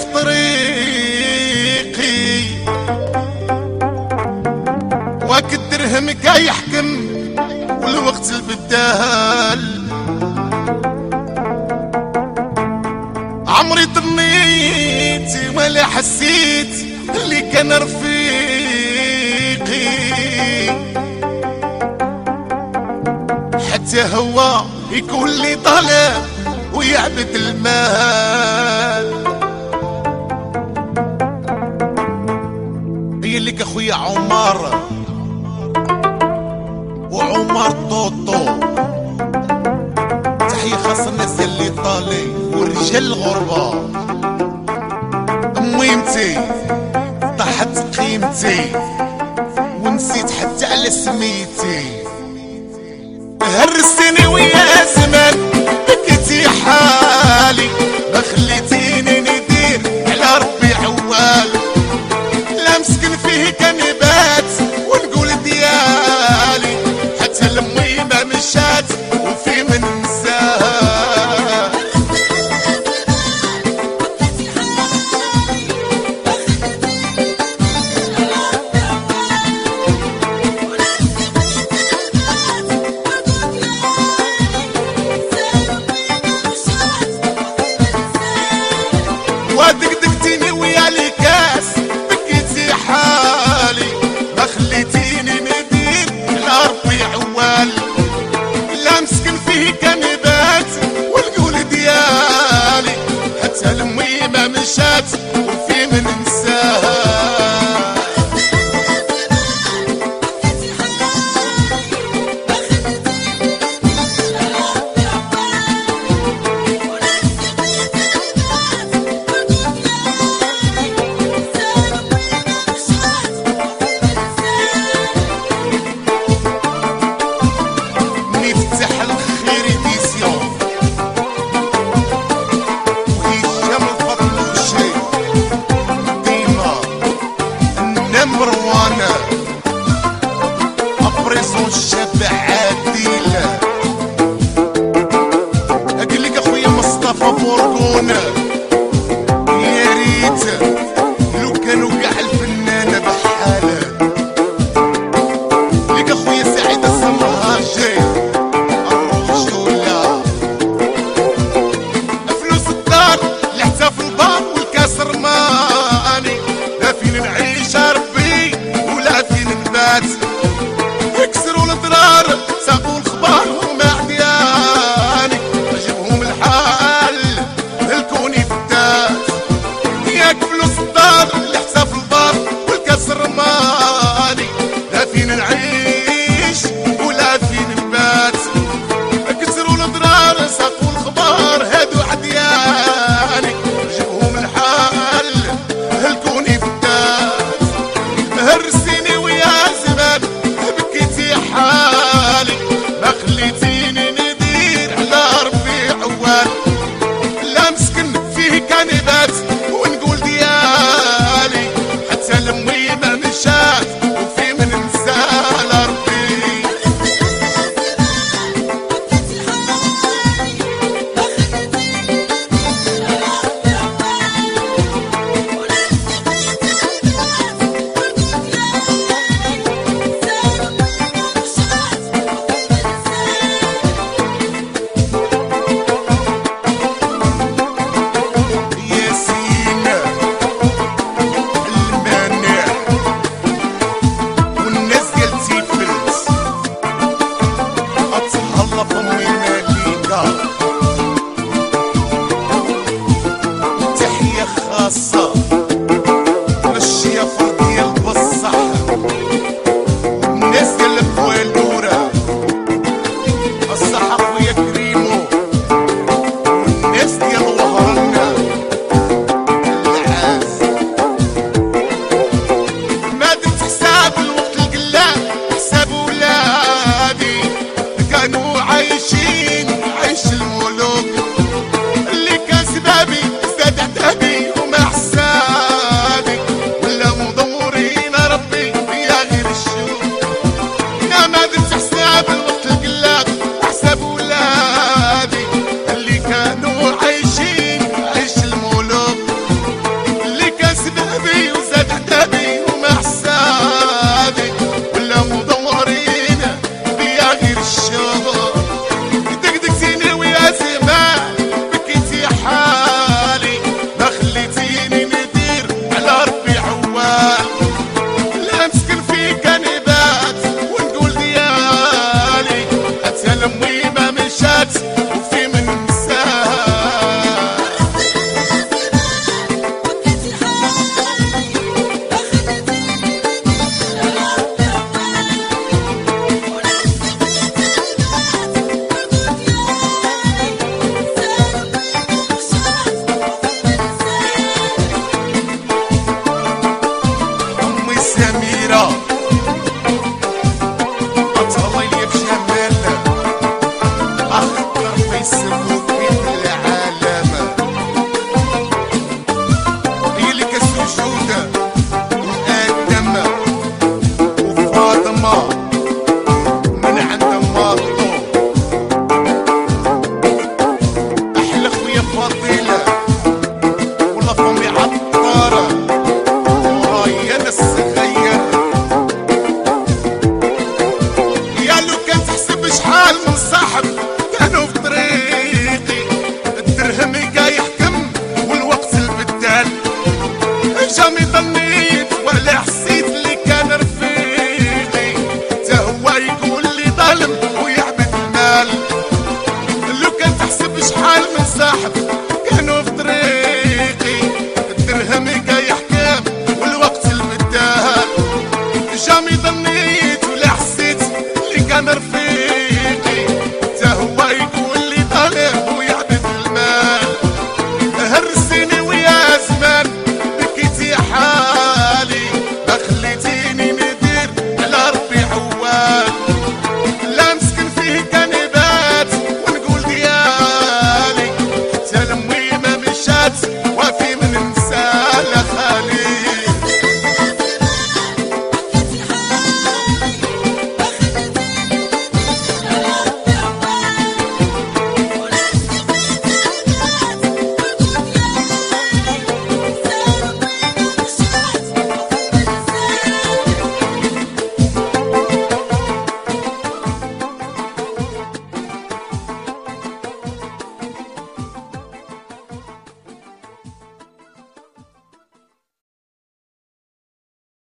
في طريقي واك الدرهم كا يحكم والوقت البدال. عمري طنيت ولا حسيت اللي كان رفيقي، حتى هو يكون لي طالب ويعبد المال. هي لك اخويا عمر وعمر طوطو، تحية خاصة الناس اللي طالي ورجال الغربة. ميمتي طاحت قيمتي ونسيت حتى على سميتي. هرستني ويا زمان بكيتي حالي، ما خليتيني ندير على ربي عوال. لا مسكن فيه كان يبات ونقول ديالي، حتى لمي ما مشات وفي من نساها. ودقدقتيني ويا الكاس بكيتي حالي، ما خليتيني ندير على ربي عوال. لا مسكن فيه كان يبات والقول ديالي، حتى لمي ما مشات وفي من نساها. أبريسون الشاب عادل، أقلك أخويا مصطفى بورقونة. يا ريت لو كانوا كاع الفنانة بحالة. لك أخويا سعيد السمراجي الرجولة، فلوس الدار اللي حتى في البار والكاس رمال.